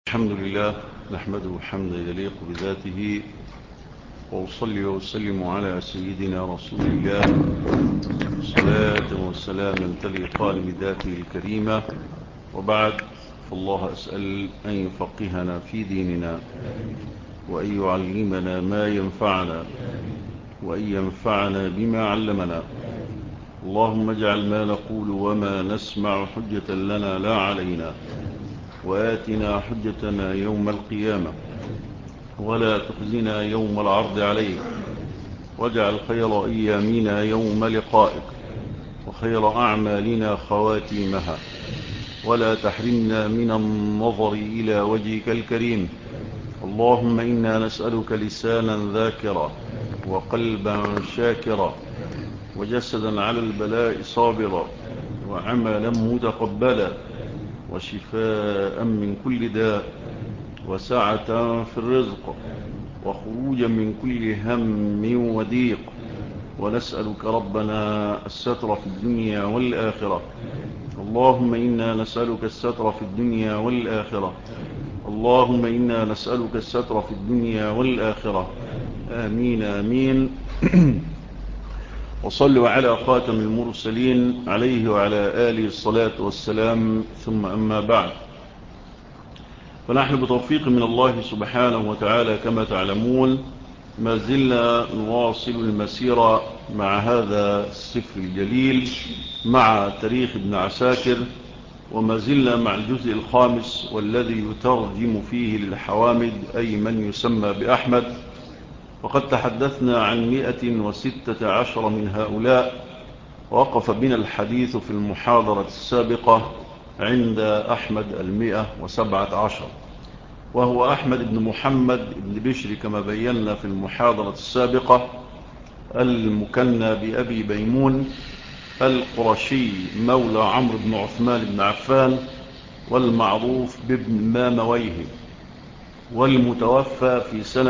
الحمد لله نحمده حمدا يليق بذاته، وأصلي وأسلم على سيدنا رسول الله صلاة وسلاما تليقان بذاته الكريمة. وبعد، فالله أسأل أن يفقهنا في ديننا، وأن يعلمنا ما ينفعنا، وأن ينفعنا بما علمنا. اللهم اجعل ما نقول وما نسمع حجة لنا لا علينا، وآتنا حجتنا يوم القيامة، ولا تخزنا يوم العرض عليك، واجعل خير أيامنا يوم لقائك، وخير أعمالنا خواتيمها، ولا تحرمنا من النظر إلى وجهك الكريم. اللهم إنا نسألك لسانا ذاكرا، وقلبا شاكرا، وجسدا على البلاء صابرا، وعملا متقبلا، وشفاء من كل داء، وسعة في الرزق، وخروجا من كل هم وضيق. ونسألك ربنا الستر في الدنيا والآخرة. اللهم إنا نسألك الستر في الدنيا والآخرة. اللهم إنا نسألك الستر في الدنيا والآخرة. آمين آمين. وصلوا على خاتم المرسلين عليه وعلى آله الصلاة والسلام، ثم أما بعد، فنحن بتوفيق من الله سبحانه وتعالى كما تعلمون ما زلنا نواصل المسيرة مع هذا السفر الجليل، مع تاريخ ابن عساكر، وما زلنا مع الجزء الخامس والذي يترجم فيه للحوامد، أي من يسمى بأحمد. وقد تحدثنا عن 116 من هؤلاء، ووقف بنا الحديث في المحاضرة السابقة عند أحمد 117، وهو أحمد بن محمد بن بشر كما بينا في المحاضرة السابقة، المكنى بأبي بيمون، القرشي مولى عمرو بن عثمان بن عفان، والمعروف بابن مامويه، والمتوفى في سنة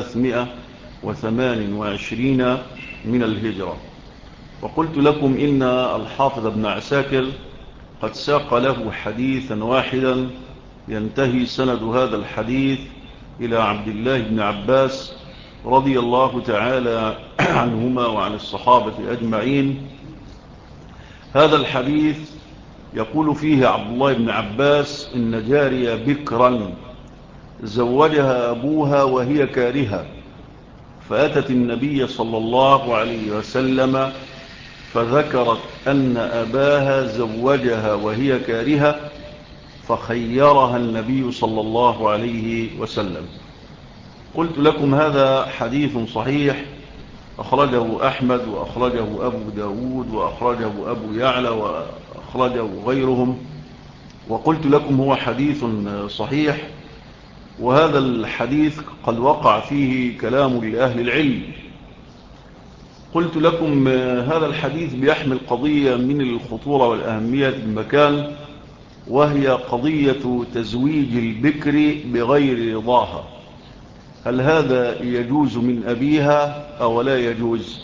328 من الهجرة. وقلت لكم إن الحافظ ابن عساكر قد ساق له حديثا واحدا ينتهي سند هذا الحديث إلى عبد الله بن عباس رضي الله تعالى عنهما وعن الصحابة أجمعين. هذا الحديث يقول فيه عبد الله بن عباس: إن جارية بكرا زوجها أبوها وهي كارهة، فأتت النبي صلى الله عليه وسلم فذكرت أن أباها زوجها وهي كارهة، فخيرها النبي صلى الله عليه وسلم. قلت لكم هذا حديث صحيح، أخرجه أحمد، وأخرجه أبو داود، وأخرجه أبو يعلى، وأخرجه غيرهم. وقلت لكم هو حديث صحيح، وهذا الحديث قد وقع فيه كلام لأهل العلم. قلت لكم هذا الحديث بيحمل قضية من الخطورة والأهمية المكان، وهي قضية تزويج البكر بغير رضاها. هل هذا يجوز من أبيها أو لا يجوز؟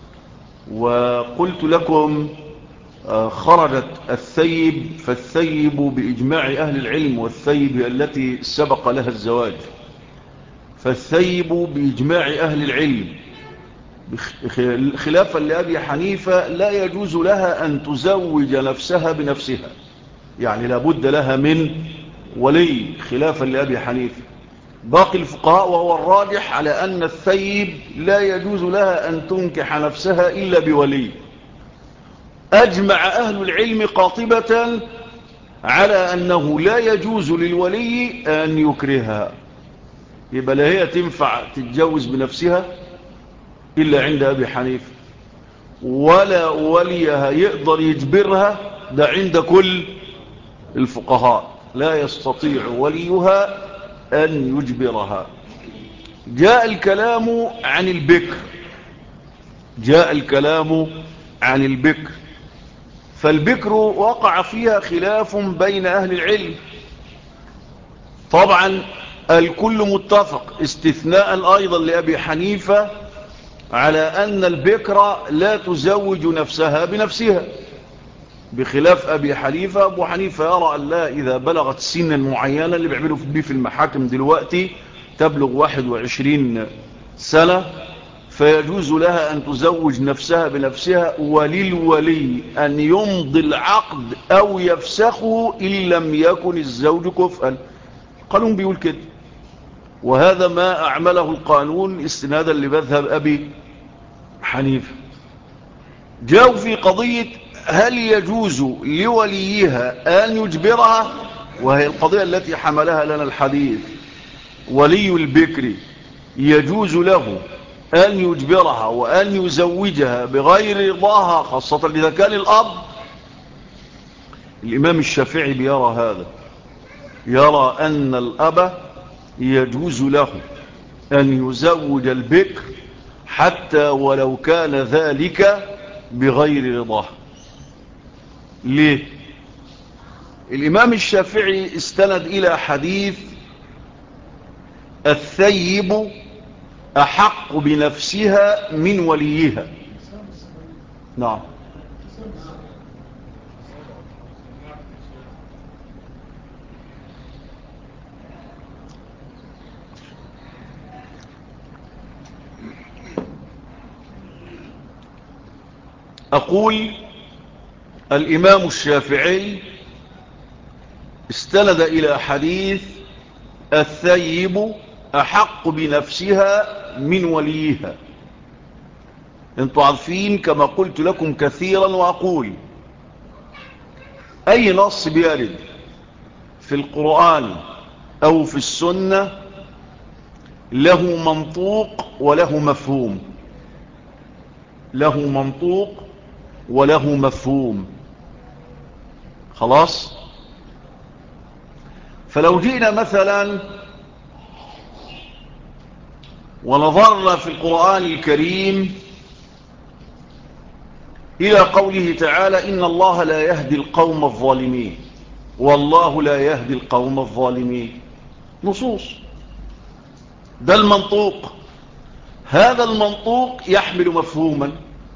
وقلت لكم خرجت الثيب، فالثيب بإجماع أهل العلم، والثيب التي سبق لها الزواج، فالثيب بإجماع أهل العلم خلافا لأبي حنيفة لا يجوز لها أن تزوج نفسها بنفسها، يعني لابد لها من ولي، خلافا لأبي حنيفة. باقي الفقهاء وهو الراجح على أن الثيب لا يجوز لها أن تنكح نفسها إلا بولي. أجمع أهل العلم قاطبة على أنه لا يجوز للولي أن يكرهها، يبقى لا هي تنفع تتجوز بنفسها إلا عند أبي حنيفة، ولا وليها يقدر يجبرها، ده عند كل الفقهاء لا يستطيع وليها أن يجبرها. جاء الكلام عن البكر، فالبكر وقع فيها خلاف بين أهل العلم. طبعا الكل متفق استثناء أيضا لأبي حنيفة على أن البكر لا تزوج نفسها بنفسها، بخلاف أبي حنيفة. أبو حنيفة يرى أن لا، إذا بلغت سنا معينة اللي بيعملوا بيه في المحاكم دلوقتي تبلغ 21 سنة فيجوز لها أن تزوج نفسها بنفسها، وللولي أن يمضي العقد أو يفسخه إن لم يكن الزوج كفءا. القانون بيقول كده، وهذا ما أعمله القانون استنادا لمذهب أبي حنيفة. جاءوا في قضية هل يجوز لوليها أن يجبرها، وهي القضية التي حملها لنا الحديث. ولي البكر يجوز له أن يجبرها وأن يزوجها بغير رضاها، خاصة إذا كان الأب. الإمام الشافعي بيرى هذا، يرى أن الأب يجوز له أن يزوج البكر حتى ولو كان ذلك بغير رضاه. ليه؟ الإمام الشافعي استند إلى حديث الثيب أحق بنفسها من وليها. نعم. أقول الإمام الشافعي استند إلى حديث الثيب أحق بنفسها من وليها. انتوا عارفين كما قلت لكم كثيرا وأقول أي نص بيرد في القرآن أو في السنة له منطوق وله مفهوم، له منطوق وله مفهوم. خلاص؟ فلو جئنا مثلا ونظرنا في القرآن الكريم إلى قوله تعالى إن الله لا يهدي القوم الظالمين، والله لا يهدي القوم الظالمين، نصوص، ده المنطوق. هذا المنطوق يحمل مفهوما.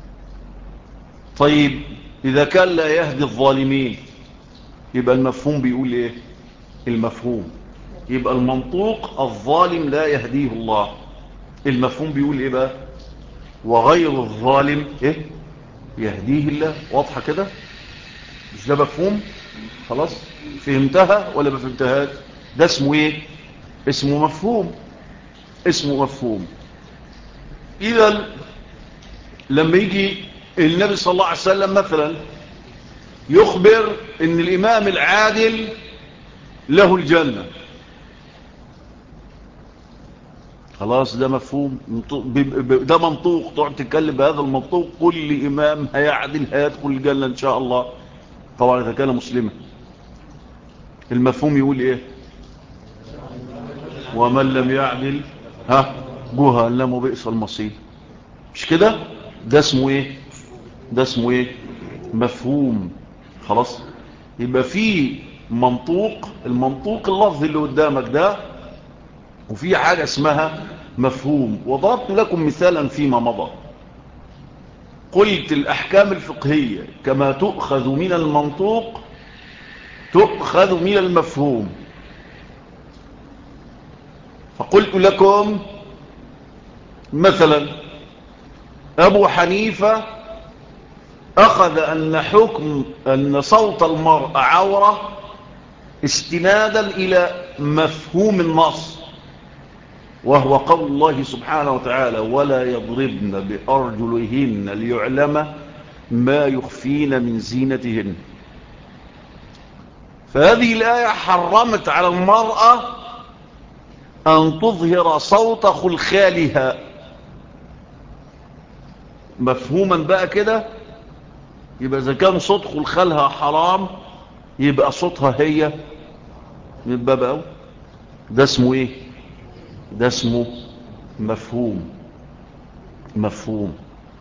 طيب إذا كان لا يهدي الظالمين يبقى المفهوم بيقول إيه؟ المفهوم يبقى المنطوق الظالم لا يهديه الله، المفهوم بيقول إيه بقى؟ وغير الظالم إيه؟ يهديه الله. واضحة كده؟ مش ده مفهوم؟ خلاص فهمتها ولا ما فهمتهاش؟ ده اسمه إيه؟ اسمه مفهوم، اسمه مفهوم. إذا لما يجي النبي صلى الله عليه وسلم مثلا يخبر ان الامام العادل له الجنة، خلاص ده مفهوم، ده منطوق. تقعد تتكلم بهذا المنطوق كل امام هيعدل هيدخل الجنة ان شاء الله، طبعا اذا كان مسلما. المفهوم يقول ايه؟ ومن لم يعدل جهنم وبئس المصير. مش كده؟ ده اسمه ايه؟ ده اسمه ايه؟ مفهوم. خلاص يبقى في منطوق، المنطوق اللفظ اللي قدامك ده، وفي حاجة اسمها مفهوم. وضربت لكم مثالا فيما مضى، قلت الأحكام الفقهية كما تؤخذ من المنطوق تؤخذ من المفهوم. فقلت لكم مثلا أبو حنيفة أخذ أن صوت المرأة عورة استنادا إلى مفهوم النص، وهو قول الله سبحانه وتعالى ولا يضربن بأرجلهن ليعلم ما يخفين من زينتهن. فهذه الآية حرمت على المرأة أن تظهر صوت خلخالها. مفهوما بقى كده؟ يبقى إذا كان صوت خلخالها حرام يبقى صوتها هي من باب أول. ده اسمه إيه؟ ده اسمه مفهوم. مفهوم.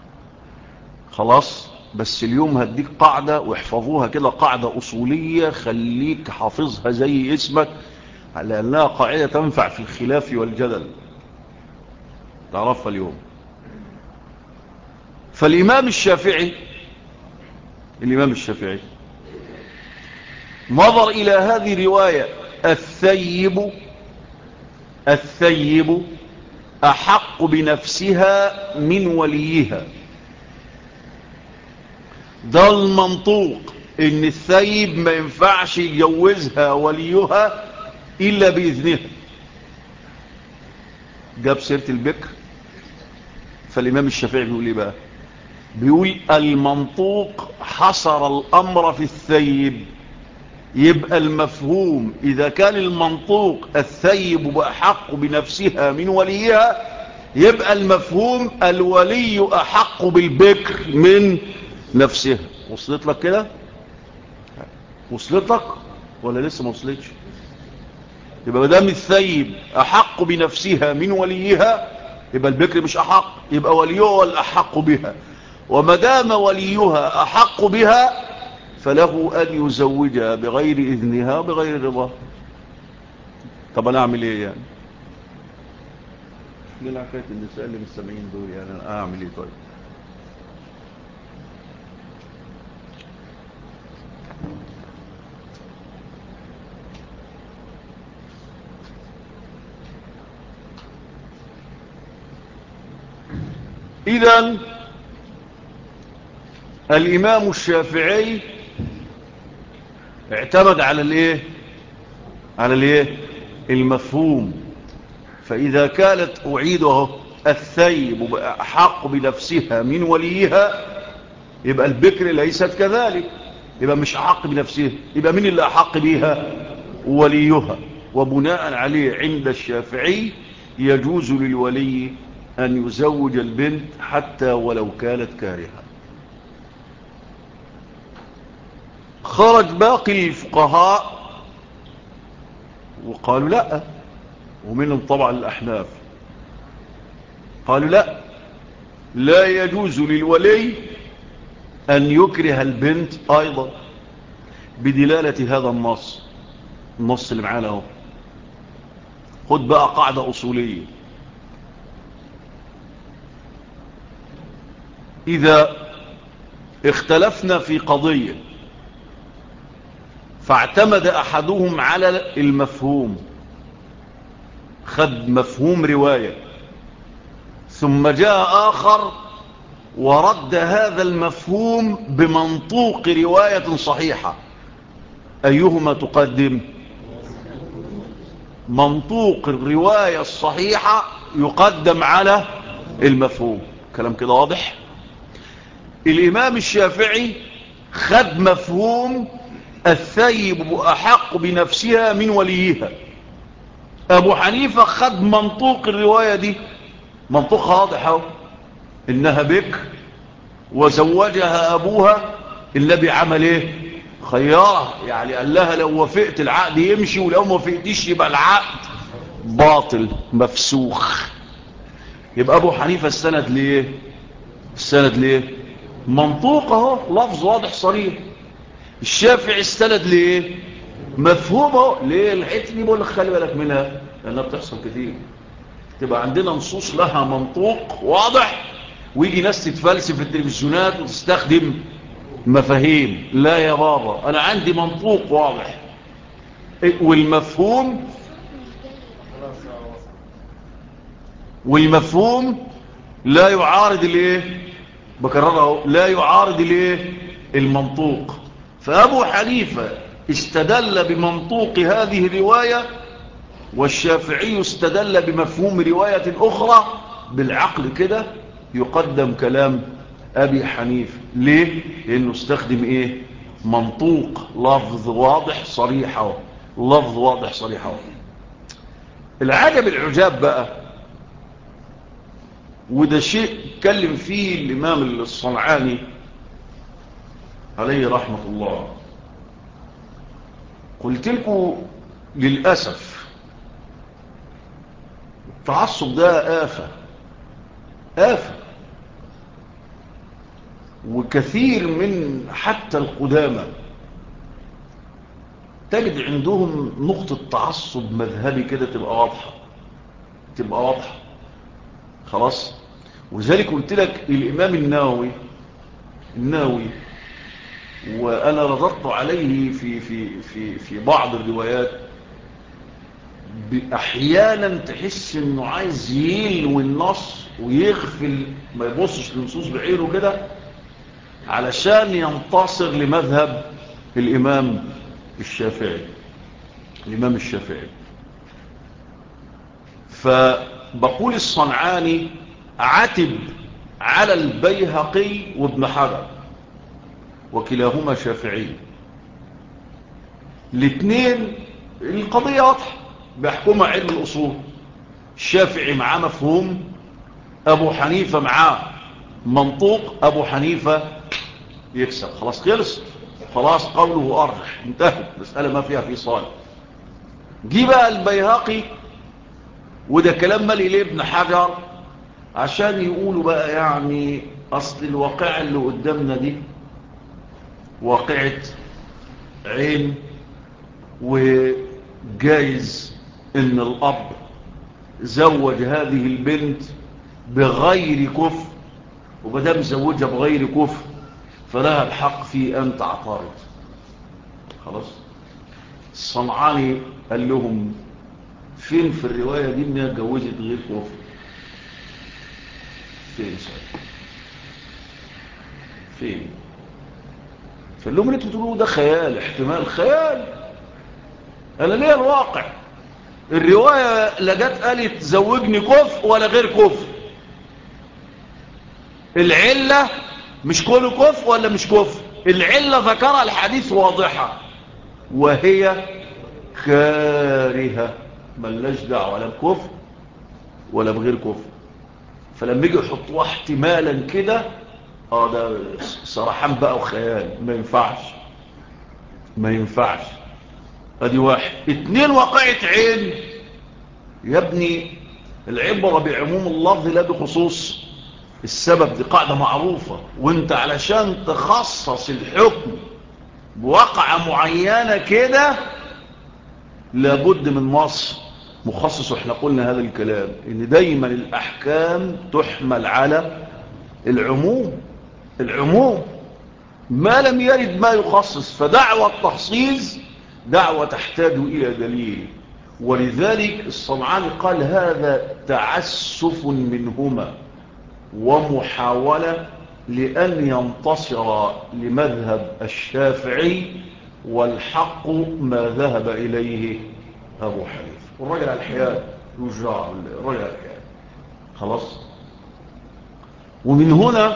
خلاص. بس اليوم هديك قاعدة واحفظوها كده، قاعدة أصولية خليك حافظها زي اسمك، لأنها قاعدة تنفع في الخلاف والجدل، تعرفها اليوم. فالإمام الشافعي نظر إلى هذه الرواية الثيب أحق بنفسها من وليها. ده المنطوق، إن الثيب ما ينفعش يجوزها وليها إلا بإذنها. جاب سيرة البكر، فالإمام الشافعي بيقول إيه بقى؟ بيقول المنطوق حصر الأمر في الثيب. يبقى المفهوم إذا كان المنطوق الثيب أحق بنفسها من وليها، يبقى المفهوم الولي أحق بالبكر من نفسها. وصلت لك كده؟ وصلت لك ولا لسه ما وصلتش؟ يبقى مدام الثيب أحق بنفسها من وليها، يبقى البكر مش أحق، يبقى وليها الأحق بها. ومدام وليها أحق بها فله أن يزوجها بغير إذنها بغير رضاها. طب أنا أعمل إيه يعني؟ من حكاية النساء اللي مستمعين دول يعني أنا أعمل إيه طيب؟ إذن الإمام الشافعي اعتمد على الإيه؟ على الإيه؟ المفهوم. فإذا كانت أعيده الثيب أحق بنفسها من وليها، يبقى البكر ليست كذلك، يبقى مش أحق بنفسها، يبقى من اللي أحق بها؟ وليها. وبناء عليه عند الشافعي يجوز للولي أن يزوج البنت حتى ولو كانت كارهة. خرج باقي الفقهاء وقالوا لا، ومنهم طبعا الأحناف قالوا لا يجوز للولي أن يكره البنت أيضا بدلالة هذا النص اللي معانا اهو. خد بقى قاعدة أصولية: إذا اختلفنا في قضية فاعتمد أحدهم على المفهوم، خد مفهوم رواية، ثم جاء آخر ورد هذا المفهوم بمنطوق رواية صحيحة، أيهما تقدم؟ منطوق الرواية الصحيحة يقدم على المفهوم. كلام كده واضح؟ الإمام الشافعي خد مفهوم الثيب أحق بنفسها من وليها. أبو حنيفة خد منطوق الرواية دي، منطوقها واضح، إنها بكر وزوجها أبوها. النبي عمل إيه؟ خيارها، يعني قال لها لو وافقت العقد يمشي، ولو ما وافقتش يبقى العقد باطل مفسوخ. يبقى أبو حنيفة السند ليه؟ منطوقه لفظ واضح صريح. الشافعي السند ليه؟ مفهومه ليه؟ الحته دي بقول لك خلي بالك منها لانها بتحصل كتير. تبقى عندنا نصوص لها منطوق واضح، ويجي ناس تتفلسف في التلفزيونات وتستخدم مفاهيم. لا يا بابا، انا عندي منطوق واضح والمفهوم لا يعارض الايه؟ بكرره، لا يعارض الايه؟ المنطوق. فابو حنيفه استدل بمنطوق هذه الروايه، والشافعي استدل بمفهوم روايه اخرى. بالعقل كده يقدم كلام ابي حنيفه. ليه؟ لانه استخدم ايه؟ منطوق، لفظ واضح صريح. لفظ واضح صريح. العجب العجاب بقى، وده شيء اتكلم فيه الإمام الصنعاني عليه رحمة الله. قلت لكم للأسف التعصب ده آفة. وكثير من حتى القدامى تجد عندهم نقطة تعصب مذهبي كده تبقى واضحة خلاص. وذلك قلت لك الإمام النووي وأنا رددت عليه في بعض الروايات. أحيانا تحس إنه عايز يلوي النص ويغفل، ما يبصش للنصوص بعينه كده علشان ينتصر لمذهب الإمام الشافعي. الإمام الشافعي. فبقول الصنعاني عتب على البيهقي وابن حجر، وكلاهما شافعي. الاثنين القضية واضحة، بيحكمها علم الأصول. الشافعي معاه مفهوم، أبو حنيفة معاه منطوق، أبو حنيفة يكسب. خلاص خلص، خلاص قوله أرجح، انتهت مسألة ما فيها فصال. جي بقى البيهقي، وده كلام مالي لابن حجر، عشان يقولوا بقى يعني أصل الواقع اللي قدامنا دي واقعة عين، وجايز ان الاب زوج هذه البنت بغير كفر، ومدام زوجها بغير كفر فلها الحق في ان تعترض. خلاص. الصنعاني قال لهم فين في الرواية دي انها اتجوزت غير كفر؟ فين سأل؟ فين؟ فقال لهم انتوا بتقولوا ده خيال، احتمال خيال. انا ليه الواقع؟ الرواية لا جت قالت زوجني كفر ولا غير كفر. العلة مش كله كفر ولا مش كفر، العلة ذكرها الحديث واضحة، وهي كارهة، ملناش دعوة ولا بكفر ولا بغير كفر. فلما يجي يحطوها احتمالا كده، ده صراحان بقى وخيال، ما ينفعش، ما ينفعش. ادي واحد. اتنين، واقعة عين. يا ابني العبرة بعموم اللفظ لا بخصوص السبب، دي قاعدة معروفة. وانت علشان تخصص الحكم بواقعة معينة كده لابد من نص مخصص. واحنا قلنا هذا الكلام، ان دايما الاحكام تحمل على العموم. العموم ما لم يرد ما يخصص، فدعوة التخصيص دعوة تحتاج الى دليل. ولذلك الصنعاني قال هذا تعسف منهما ومحاولة لأن ينتصر لمذهب الشافعي، والحق ما ذهب إليه أبو حنيفة. والرجل على الحياة يجرع، الرجل على الحياة. خلاص. ومن هنا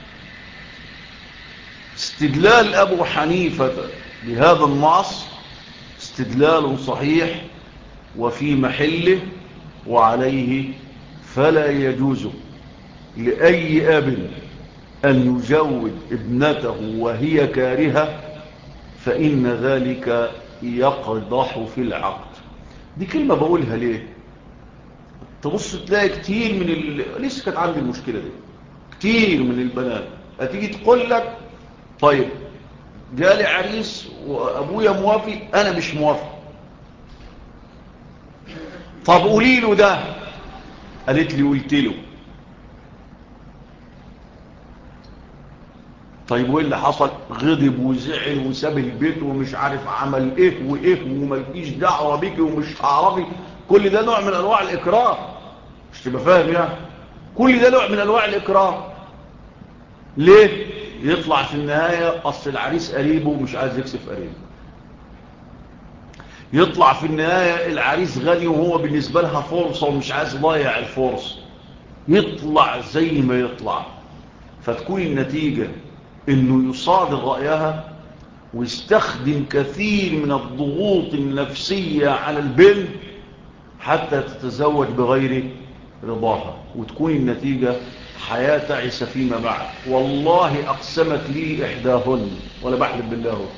استدلال أبو حنيفة بهذا النص استدلال صحيح وفي محله، وعليه فلا يجوز لأي أب أن يجوز ابنته وهي كارهة، فإن ذلك يقضح في العقد. دي كلمة بقولها ليه؟ تبص تلاقي كتير من لسه كانت عندي المشكلة دي، كتير من البنات هتيجي تقول لك طيب جالي عريس وأبويا موافق، أنا مش موافق. طب قولي له ده. قالت لي قلت له. طيب وايه اللي حصل؟ غضب وزعل وساب البيت ومش عارف عمل ايه وايه، وملكيش دعوه بيكي ومش هعرفي. كل ده نوع من انواع الاكراه، مش تبقى فاهم يعني؟ كل ده نوع من انواع الاكراه. ليه؟ يطلع في النهايه اصل العريس قريبه ومش عايز يكسف قريبه. يطلع في النهايه العريس غني وهو بالنسبه لها فرصه ومش عايز يضيع الفرصه. يطلع زي ما يطلع. فتكون النتيجه انه يصادر رأيها ويستخدم كثير من الضغوط النفسية على البنت حتى تتزوج بغير رضاها، وتكون النتيجة حياة تعيسة فيما بعد. والله أقسمت لي إحداهن ولا بحلف بالله،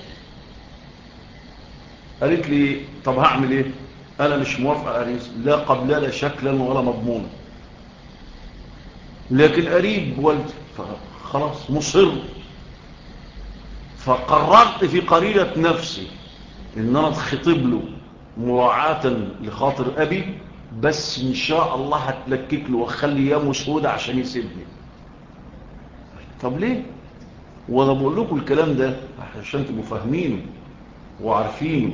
قالت لي طب هعمل إيه؟ أنا مش موافقة أريس، لا قبل شكلا ولا مضمونا، لكن قريب والدي خلاص مصر. فقررت في قريرة نفسي ان انا اتخطب له مراعاة لخاطر ابي، بس ان شاء الله هتلكك له واخلي يامه سودة عشان يسيبني. طب ليه؟ وانا بقول لكم الكلام ده عشان تبقوا فاهمينه وعارفينه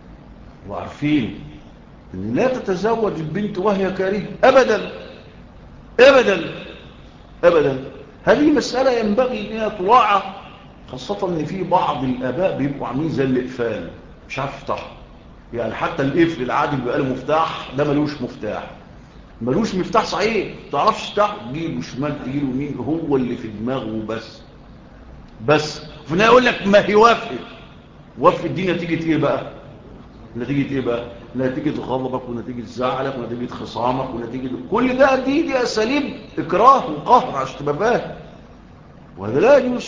ان لا تتزوج البنت وهي كارهة ابدا ابدا ابدا. هذه مسألة ينبغي انها تراعى، خاصة ان في بعض الاباء بيبقوا عاملين زي الاقفال، مش عارف يفتحها. يعني حتى القفل العادي بيبقى له مفتاح، ده ملوش مفتاح صحيح، ما تعرفش تفتحه، تجيبه شمال تجيبه يمين، هو اللي في دماغه بس في النهاية يقول لك ما هي وافق دي نتيجة ايه بقى؟ نتيجة غضبك ونتيجة زعلك ونتيجة خصامك ونتيجة كل ده، دي اساليب اكراه وقهر عشان تبقى فاهم. وهذا لا يجوز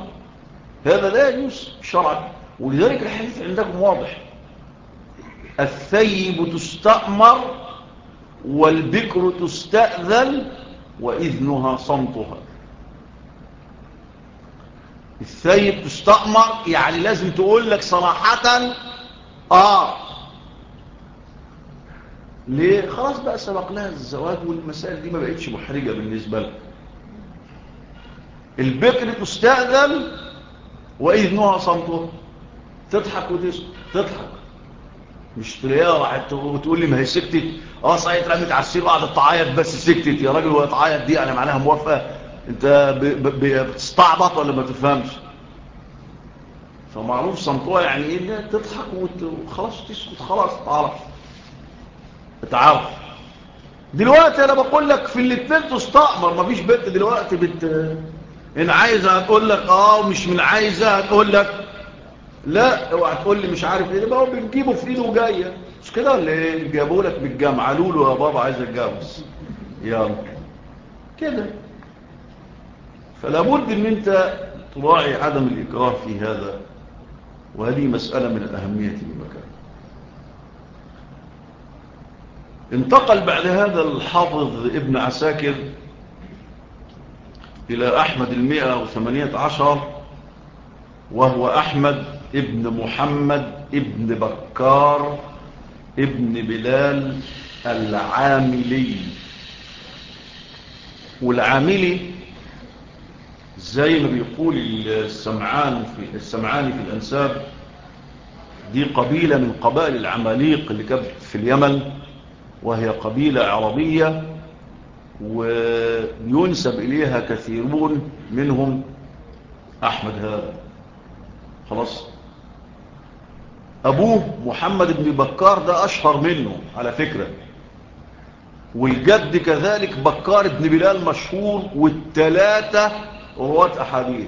شرعا. ولذلك الحديث عندكم واضح: الثيب تستأمر والبكر تستأذن وإذنها صمتها. الثيب تستأمر يعني لازم تقول لك صراحة ليه؟ خلاص بقى سبق لها الزواج والمسائل دي ما بقتش محرجة بالنسبة لك. البكر تستأذن وإذنها صمتها، تضحك وتسكت، تضحك مش تلاقيها راحت وتقول لي ما هي سكتت. صحيح اترمت على السرير وقعدت تعيط بس سكتت. يا راجل وهي تعيط دي يعني معناها موافقه؟ انت بتستعبط ولا ما تفهمش؟ فمعروف صمتها يعني ايه؟ انها تضحك وخلاص تسكت، خلاص تعرف. دلوقتي انا بقول لك في الاثنين تستأمر. مفيش بنت دلوقتي ان عايزه هتقول لك ومش من عايزه هتقول لك لا. اوعى تقول لي مش عارف ايه، بقى بنجيبه في ايده وجايه، مش كده ولا ايه؟ جابوا لك بالجامعه قالوا له يا بابا عايز اتجوز، يلا كده. فلا بد ان انت تراعي عدم الاكراه في هذا، وهذه مساله من الاهميه المكان. انتقل بعد هذا الحافظ ابن عساكر الى احمد 118، وهو احمد ابن محمد ابن بكار ابن بلال العاملي. والعاملي زي ما بيقول السمعاني في الأنساب، دي قبيلة من قبائل العماليق اللي كانت في اليمن، وهي قبيلة عربية وينسب إليها كثيرون، منهم أحمد هذا. خلاص، أبوه محمد بن بكار ده أشهر منه على فكرة، والجد كذلك بكار بن بلال مشهور، والثلاثة رواة أحاديث،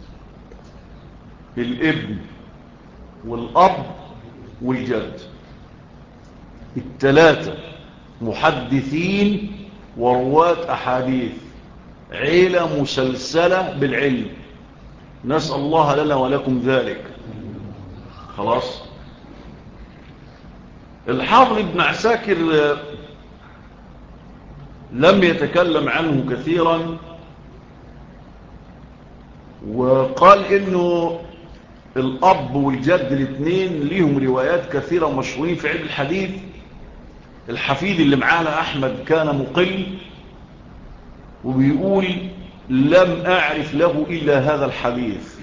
الابن والأب والجد، الثلاثة محدثين ورواة أحاديث، عيلة مسلسلة بالعلم، نسأل الله لنا ولكم ذلك. خلاص، الحافظ ابن عساكر لم يتكلم عنه كثيرا، وقال انه الاب والجد الاثنين ليهم روايات كثيرة مشهورين في علم الحديث. الحفيد اللي معانا احمد كان مقل، وبيقول لم اعرف له الا هذا الحديث،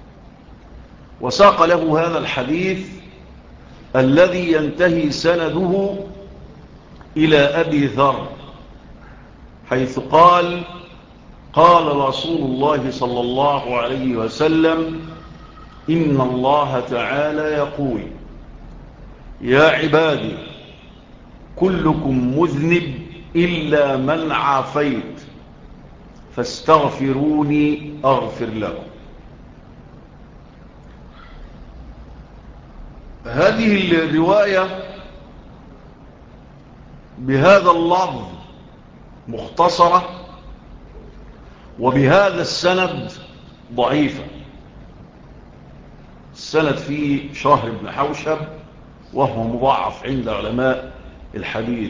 وساق له هذا الحديث الذي ينتهي سنده الى ابي ذر، حيث قال رسول الله صلى الله عليه وسلم: إن الله تعالى يقول: يا عبادي كلكم مذنب إلا من عافيت فاستغفروني أغفر لكم. هذه الرواية بهذا اللفظ مختصرة، وبهذا السند ضعيفة. السند فيه شهر بن حوشب، وهو مضاعف عند علماء الحديث،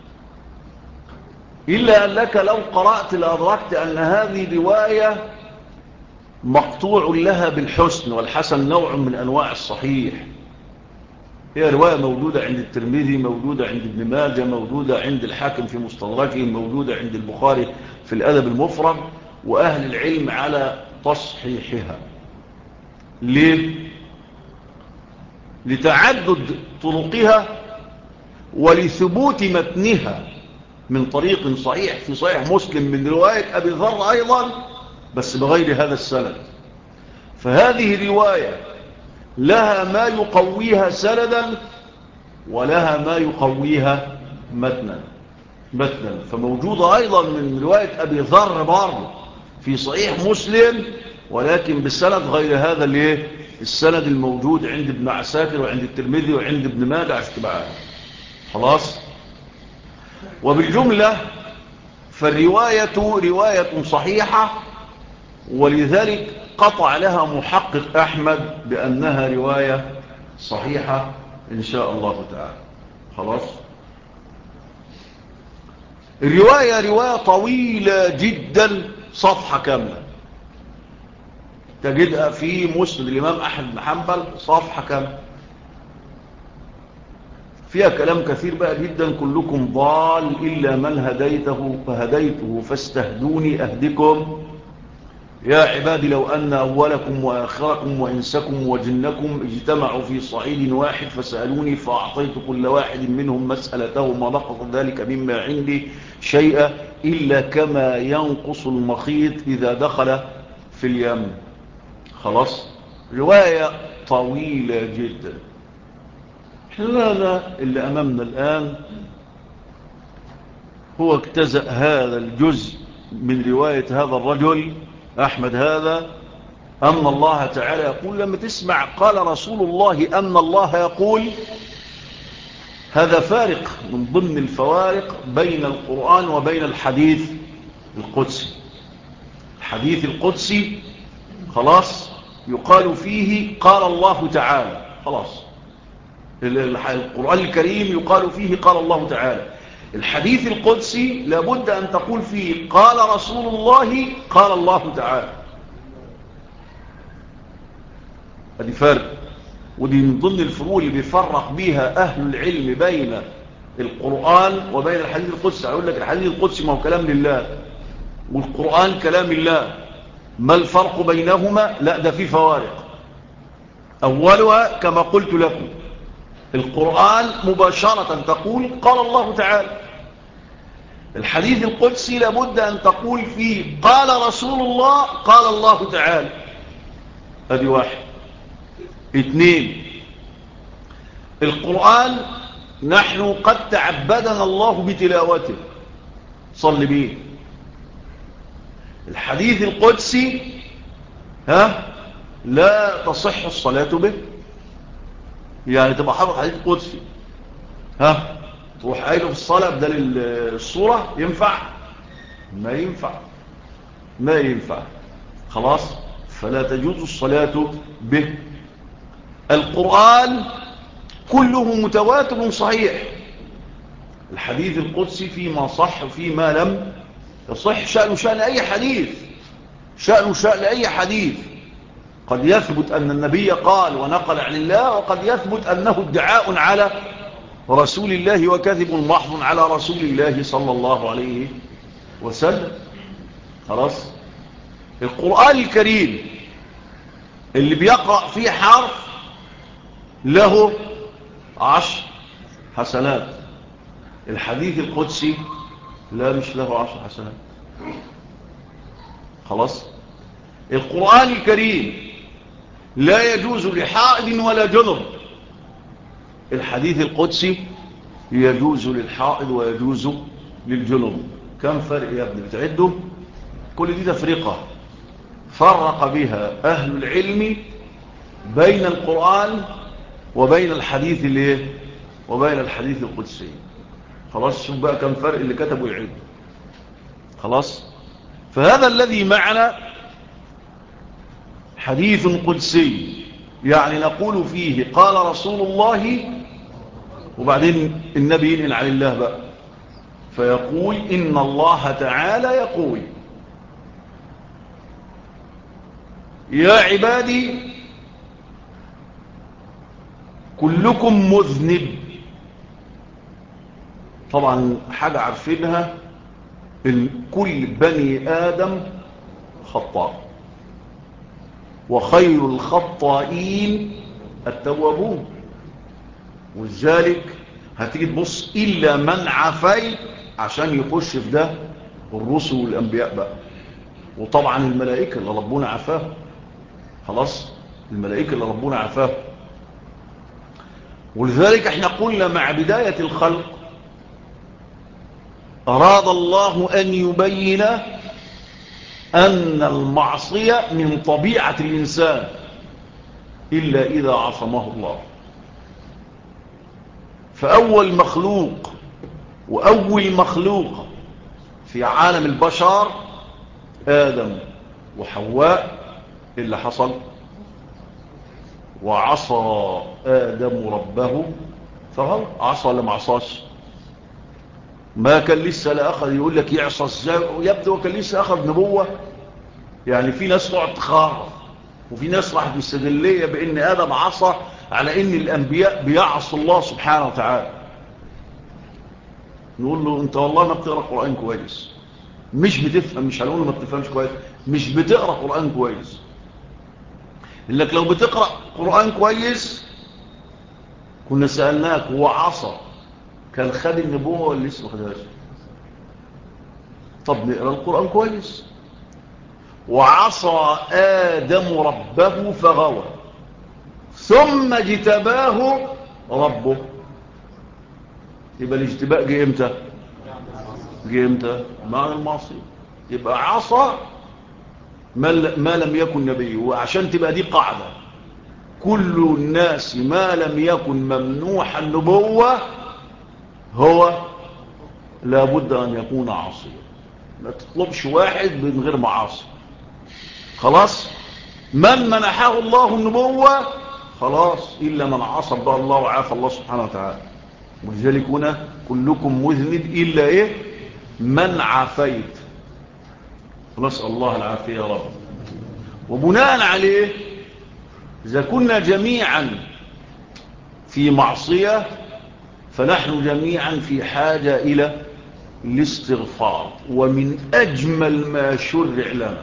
إلا أنك لو قرأت لأدركت أن هذه رواية مقطوع لها بالحسن، والحسن نوع من أنواع الصحيح. هي رواية موجودة عند الترمذي، موجودة عند ابن ماجه، موجودة عند الحاكم في مستدركه، موجودة عند البخاري في الأدب المفرد، وأهل العلم على تصحيحها. ليه؟ لتعدد طرقها ولثبوت متنها من طريق صحيح في صحيح مسلم من رواية أبي ذر أيضا، بس بغير هذا السند. فهذه الرواية لها ما يقويها سندا ولها ما يقويها متنا. فموجودة أيضا من رواية أبي ذر برضه في صحيح مسلم، ولكن بالسند غير هذا السند الموجود عند ابن عساكر وعند الترمذي وعند ابن ماجه اشتباعات. خلاص. وبالجملة فالرواية رواية صحيحة، ولذلك قطع لها محقق أحمد بأنها رواية صحيحة إن شاء الله تعالى. خلاص. الرواية رواية طويلة جدا، صفحة كاملة تجدها في مسند الإمام أحمد بن حنبل، صفحة كاملة فيها كلام كثير بقى جدا. كلكم ضال إلا من هديته فهديته فاستهدوني أهدكم. يا عبادي لو أن أولكم وآخركم وإنسكم وجنكم اجتمعوا في صعيد واحد فسألوني فأعطيت كل واحد منهم مسألته ما نقص ذلك مما عندي شيئا إلا كما ينقص المخيط إذا دخل في اليم. خلاص. رواية طويلة جدا. هذا اللي أمامنا الآن هو اجتزأ هذا الجزء من رواية هذا الرجل أحمد هذا، أن الله تعالى يقول. لما تسمع قال رسول الله أن الله يقول، هذا فارق من ضمن الفوارق بين القرآن وبين الحديث القدسي. الحديث القدسي خلاص يقال فيه قال الله تعالى، خلاص. القرآن الكريم يقال فيه قال الله تعالى. الحديث القدسي لابد أن تقول فيه قال رسول الله قال الله تعالى. هذه فرق، ودي من ضمن الفروق اللي بيفرق بيها أهل العلم بين القرآن وبين الحديث القدسي. أقول لك الحديث القدسي ما هو كلام لله والقرآن كلام الله، ما الفرق بينهما؟ لا، ده في فوارق. أولها كما قلت لكم، القرآن مباشرة تقول قال الله تعالى. الحديث القدسي لابد أن تقول فيه قال رسول الله قال الله تعالى. هذه واحد. اثنين، القرآن نحن قد تعبدنا الله بتلاوته، صل بيه. الحديث القدسي لا تصح الصلاة به. يعني تبقى حافظ حديث قدسي تروح قايله في الصلاة بدل الصورة، ينفع؟ ما ينفع. خلاص. فلا تجوز الصلاة به. القرآن كله متواتر صحيح. الحديث القدسي فيما صح وفيما لم يصح شأن أي حديث، شأن أي حديث. قد يثبت أن النبي قال ونقل عن الله، وقد يثبت أنه ادعاء على رسول الله وكذب محض على رسول الله صلى الله عليه وسلم. خلاص. القرآن الكريم اللي بيقرأ فيه حرف له 10 حسنات. الحديث القدسي لا، مش له 10 حسنات. خلاص. القرآن الكريم لا يجوز لحائض ولا جنب. الحديث القدسي يجوز للحائض ويجوز للجنب. كم فرق يا ابني بتعدوا؟ كل دي تفرقة فرق بها أهل العلم بين القرآن وبين الحديث وبين الحديث القدسي. خلاص. شوف بقى كم فرق اللي كتبوا يعد. خلاص. فهذا الذي معنا حديث قدسي، يعني نقول فيه قال رسول الله، وبعدين النبي ينقل عن الله بقى فيقول إن الله تعالى يقول يا عبادي كلكم مذنب. طبعا حاجة عارفينها، كل بني آدم خطاء. وخير الخطائين التوابون. ولذلك هتيجي تبص إلا من عفيت عشان يخش في ده الرسل والأنبياء بقى، وطبعا الملائكة اللي ربنا عفاه. خلاص، الملائكة اللي ربنا عفاه. ولذلك احنا قلنا مع بداية الخلق أراد الله أن يبين أن المعصية من طبيعة الإنسان إلا إذا عصمه الله. فأول مخلوق وأول مخلوق في عالم البشر آدم وحواء. اللي حصل وعصى آدم ربه فغوى. عصى ولا ما عصاش؟ ما كان لسه لا أخذ يقول لك يعصى ازاي، يبدو كان لسه أخذ نبوة. يعني في ناس تقعد تخارف، وفي ناس راحت مستدلية بأن آدم عصى على أن الأنبياء بيعصوا الله سبحانه وتعالى. نقول له أنت والله ما بتقرأ قرآن كويس، مش بتفهم. مش هنقول له ما بتفهمش كويس، مش بتقرأ قرآن كويس. لك لو بتقرأ قرآن كويس كنا سألناك هو عصى كان خد النبوة ولا لسه ما خدهاش؟ طب نقرأ القرآن كويس. وعصى آدم ربه فغوى ثم اجتباه ربه. يبقى الاجتباء جه امتى؟ جه امتى؟ مع المعصية. يبقى عصى ما لم يكن نبي. وعشان تبقى دي قاعدة، كل الناس ما لم يكن ممنوح النبوة هو لابد أن يكون عاصيا. ما تطلبش واحد من غير معاصي. خلاص، من منحه الله النبوة خلاص، إلا من عصى بقى الله وعافى الله سبحانه وتعالى. ولذلك هنا كلكم مذنب إلا إيه؟ من عافيت. نسأل الله العافية يا رب. وبناء عليه إذا كنا جميعا في معصية فنحن جميعا في حاجة إلى الاستغفار. ومن أجمل ما شرع لنا،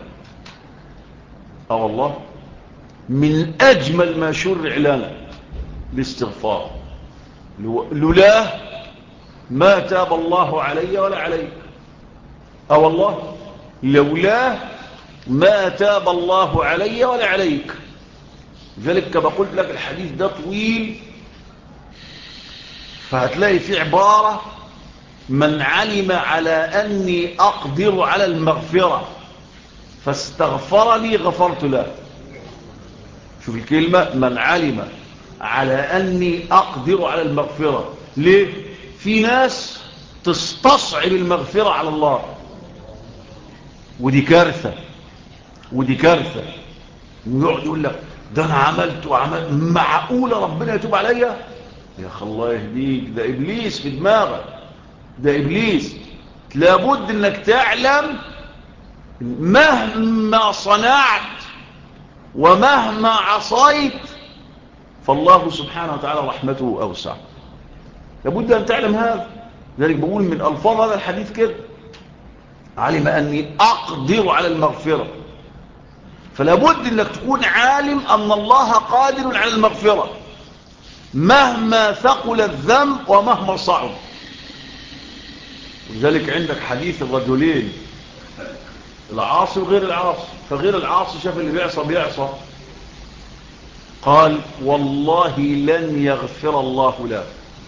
والله من أجمل ما شرع لنا الاستغفار. لولاه ما تاب الله علي ولا عليك. والله لولاه ما تاب الله علي ولا عليك. لذلك كما قلت لك الحديث ده طويل، فهتلاقي فيه عبارة من علم على أني أقدر على المغفرة فاستغفرني غفرت له. شوف الكلمة، من علم على أني أقدر على المغفرة. ليه؟ في ناس تستصعب المغفرة على الله، ودي كارثة. ودي كارثة. ويقعد يقول لك ده أنا عملت وعملت، معقولة ربنا يتوب عليا؟ يا أخي الله يهديك، ده إبليس في دماغك، ده إبليس. لابد أنك تعلم مهما صنعت ومهما عصيت فالله سبحانه وتعالى رحمته أوسع. لابد أن تعلم هذا. ذلك بقول من ألفاظ هذا الحديث كده، علم أني أقدر على المغفرة. فلابد أنك تكون عالم أن الله قادر على المغفرة مهما ثقل الذنب ومهما صعب. ولذلك عندك حديث الرجلين، العاصي وغير العاصي. فغير العاصي شاف اللي بيعصى قال والله لن يغفر الله له.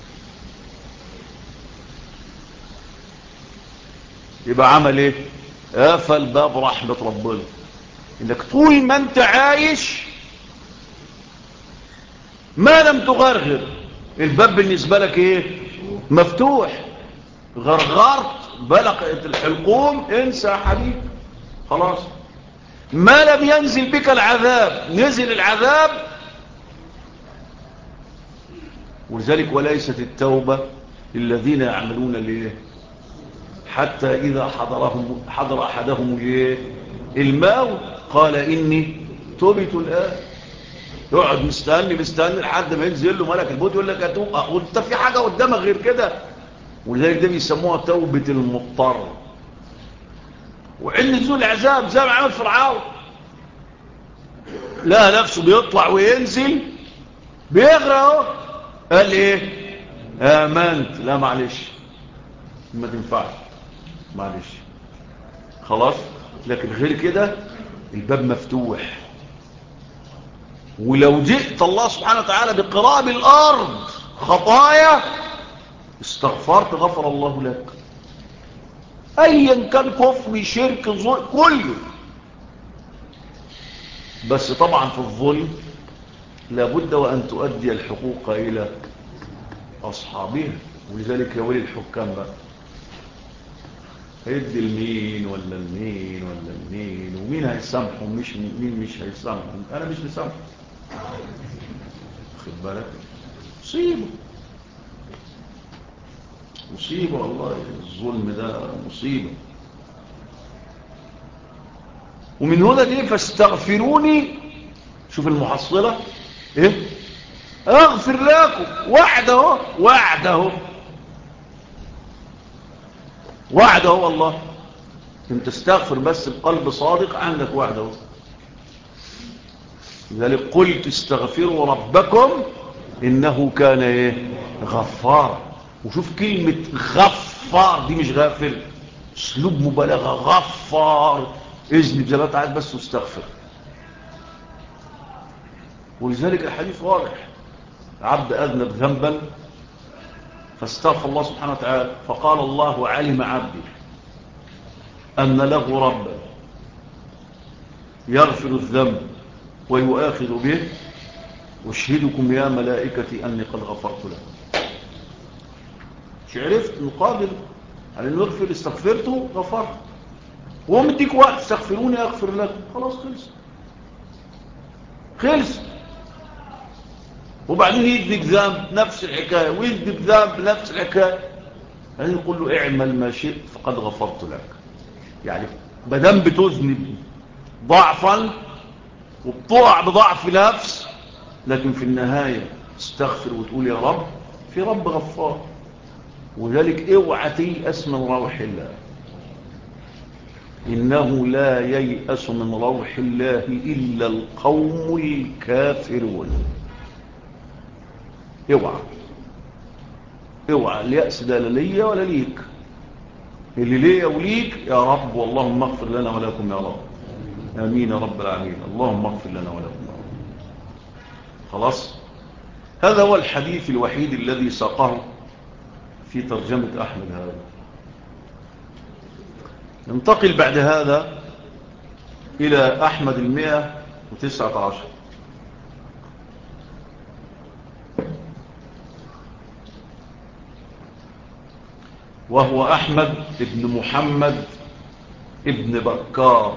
يبقى عمل ايه؟ قفل باب رحمة ربنا. انك طول ما انت عايش ما لم تغرغر الباب بالنسبة لك ايه؟ مفتوح. غرغرت بلغت الحلقوم انسى يا حبيبي، خلاص. ما لم ينزل بك العذاب نزل العذاب. ولذلك وليست التوبة للذين يعملون ليه حتى إذا حضر أحدهم الموت قال إني تبت الآن. يقعد مستني لحد ما ينزل له ملك الموت يقول لك أتوب. وانت في حاجة قدامك غير كده؟ ولذلك ده بيسموها توبة المضطر. وعند نزول العذاب زي ما عمل فرعون، لا نفسه بيطلع وينزل بيغرق اهو. قال ايه؟ امنت. لا معلش ما تنفعش، معلش خلاص. لكن غير كده الباب مفتوح. ولو جئت الله سبحانه وتعالى بقراب الارض خطايا استغفرت غفر الله لك، ايا كان كفر شرك ظلم كله. بس طبعا في الظلم لابد وان تؤدي الحقوق الى اصحابها. ولذلك يا ولي الحكام بقى هيدي المين ولا المين ولا المين، ومين هيسامحه ومش مين مش هيسامحه. انا مش مسامحه، خد بالك. مصيبه مصيبه والله، الظلم ده مصيبه. ومن هنا دي فاستغفروني. شوف المحصله ايه؟ اغفر لكم. وعد اهو، وعد اهو، وعد اهو والله. انت استغفر بس بقلب صادق، عندك وعد اهو. لذلك قلت استغفروا ربكم انه كان ايه؟ غفار. وشوف كلمة غفار دي مش غافر، اسلوب مبالغة. غفار، اذنب زي ما انت عايز بس واستغفر. ولذلك الحديث واضح، عبد اذنب ذنبا فاستغفر الله سبحانه وتعالى فقال الله علم عبدي ان له ربا يغفر الذنب ويؤاخذ به، أشهدكم يا ملائكتي أني قد غفرت له. مش عرفت مقابل على أنه يغفر؟ استغفرته غفرت، وهو مديك وقت استغفروني أغفر لكم. خلاص خلص خلص. وبعدين يديك ذنب نفس الحكاية، ويديك ذنب نفس الحكاية، يعني يقول له اعمل ما شئت فقد غفرت لك. يعني بدم بتذنب ضعفا وبتقع بضعف نفس، لكن في النهاية استغفر وتقول يا رب، في رب غفار. وذلك اوعى تيأس من روح الله، إنه لا ييأس من روح الله إلا القوم الكافرون. اوعى اوعى. اليأس ده لا ليا ولا ليك، اللي ليا وليك يا رب. واللهم اغفر لنا ولكم يا رب. آمين يا رب العالمين. اللهم اغفر لنا ولكم يا رب. خلاص. هذا هو الحديث الوحيد الذي ساقه في ترجمة أحمد هذا. ننتقل بعد هذا إلى أحمد 119، وهو أحمد ابن محمد ابن بكار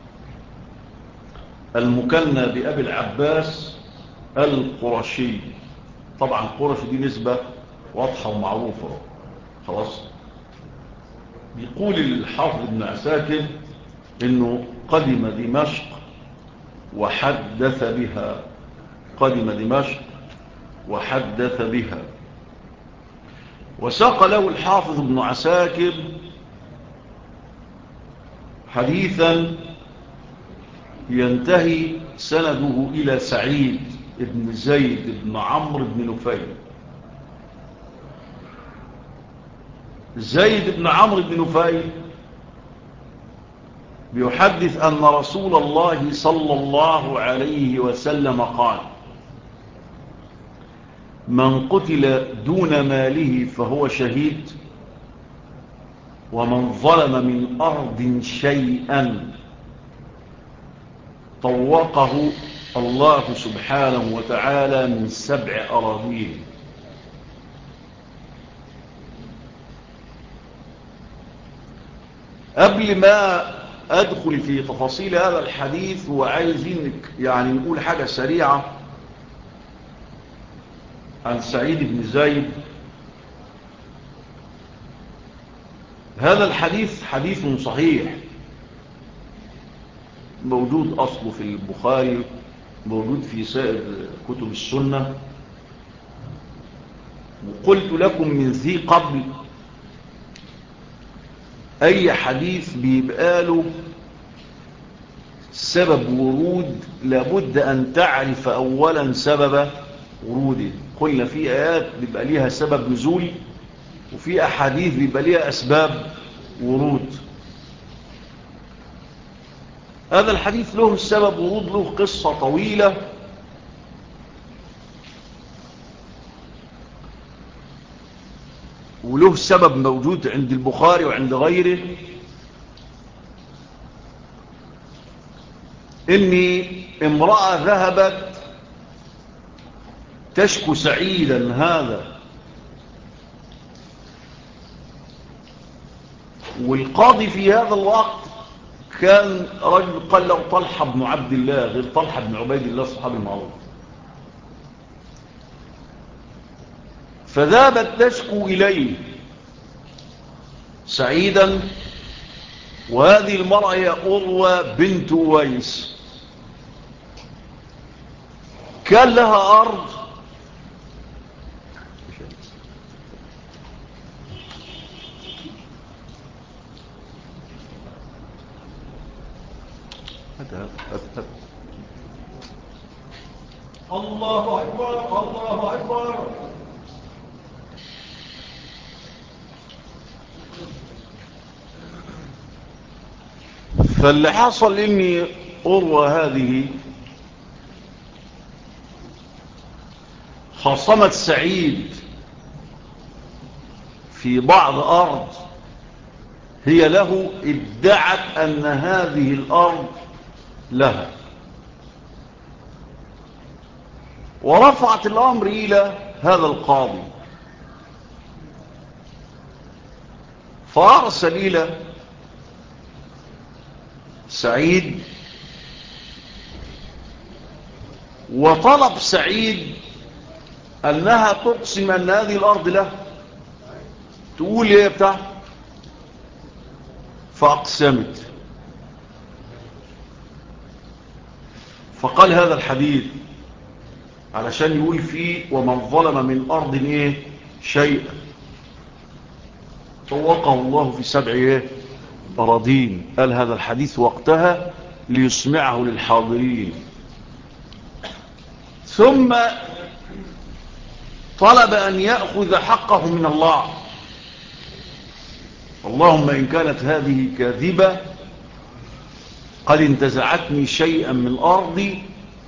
المكنى بأبي العباس القرشي. طبعا القرشي دي نسبة واضحة ومعروفة. خلاص. بيقول الحافظ ابن عساكر انه قدم دمشق وحدث بها. قدم دمشق وحدث بها. وساق له الحافظ ابن عساكر حديثا ينتهي سنده إلى سعيد ابن زيد ابن عمرو بن نفيل. زيد بن عمرو بن نفيل بيحدث أن رسول الله صلى الله عليه وسلم قال: من قتل دون ماله فهو شهيد، ومن ظلم من أرض شيئا طوقه الله سبحانه وتعالى من 7 أراضين. قبل ما أدخل في تفاصيل هذا الحديث وعايزينك يعني نقول حاجة سريعة عن سعيد بن زيد. هذا الحديث حديث صحيح، موجود أصله في البخاري، موجود في سائر كتب السنة. وقلت لكم من ذي قبل أي حديث بيبقى له سبب ورود لابد أن تعرف أولا سبب وروده. قلنا في آيات بيبقى ليها سبب نزول، وفي أحاديث بيبقى ليها أسباب ورود. هذا الحديث له سبب ورود، له قصة طويلة، وله سبب موجود عند البخاري وعند غيره، إني امرأة ذهبت تشكو سعيدا هذا، والقاضي في هذا الوقت كان رجل قال له طلحة بن عبد الله غير طلحة بن عبيد الله الصحابي المعروف. فذهبت تشكو إليه سعيدا، وهذه المرأة هي أروى بنت ويس، كان لها أرض الله أكبر الله أكبر. فاللي حصل إني أروى هذه خاصمت سعيد في بعض أرض هي له، ادعت أن هذه الأرض لها، ورفعت الأمر إلى هذا القاضي، فأرسل إلى سعيد وطلب سعيد أنها تقسم أن هذه الأرض له، تقول إيه بتاع، فأقسمت. فقال هذا الحديث علشان يقول فيه ومن ظلم من أرض إيه شيئا طوقه الله في 7 إيه أراضين. قال هذا الحديث وقتها ليسمعه للحاضرين، ثم طلب أن يأخذ حقه من الله. اللهم إن كانت هذه كاذبة قد انتزعتني شيئا من أرضي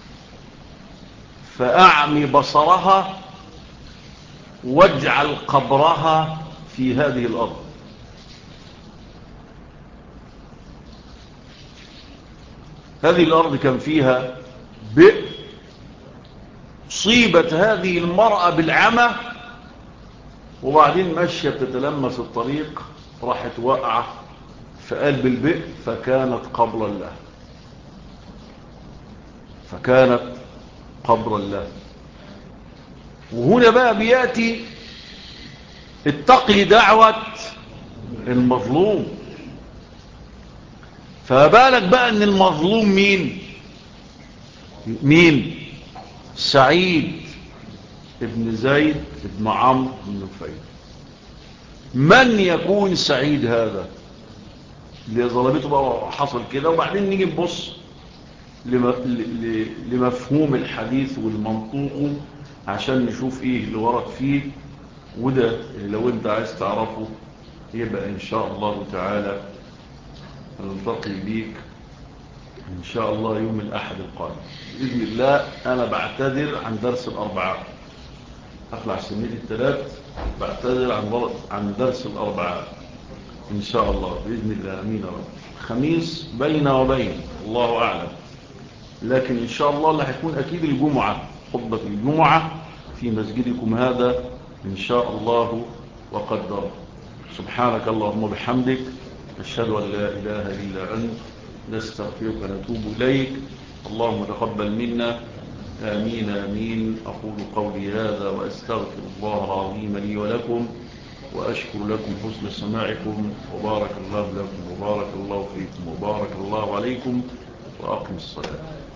فأعمي بصرها واجعل قبرها في هذه الأرض. هذه الأرض كان فيها بئر، صيبت هذه المرأة بالعمى، وبعدين مشيت تتلمس الطريق، راحت وقعة في قلب البئر فكانت قبرا له، فكانت قبرا له. وهنا بقى بيأتي اتقي دعوة المظلوم. فبالك بقى ان المظلوم مين؟ سعيد ابن زيد ابن عمرو بن نفيل. من يكون سعيد هذا اللي ظلمته بقى حصل كده؟ وبعدين نيجي نبص لمفهوم الحديث والمنطوق عشان نشوف ايه اللي ورد فيه. وده لو انت عايز تعرفه يبقى ان شاء الله تعالى نلتقي بيك ان شاء الله يوم الاحد القادم باذن الله. انا بعتذر عن درس الاربعاء، اطلع سنة الثلاث، بعتذر عن درس الاربعاء ان شاء الله باذن الله. امين يا رب. خميس بين وبين الله اعلم، لكن ان شاء الله اللي هيكون اكيد الجمعة، خطبة الجمعة في مسجدكم هذا ان شاء الله وقدر. سبحانك اللهم وبحمدك، نشهد ان لا اله الا انت، نستغفرك ونتوب اليك. اللهم تقبل منا، آمين آمين. أقول قولي هذا وأستغفر الله العظيم لي ولكم، وأشكر لكم حسن سماعكم، وبارك الله لكم وبارك الله فيكم وبارك الله عليكم، وأقم الصلاة.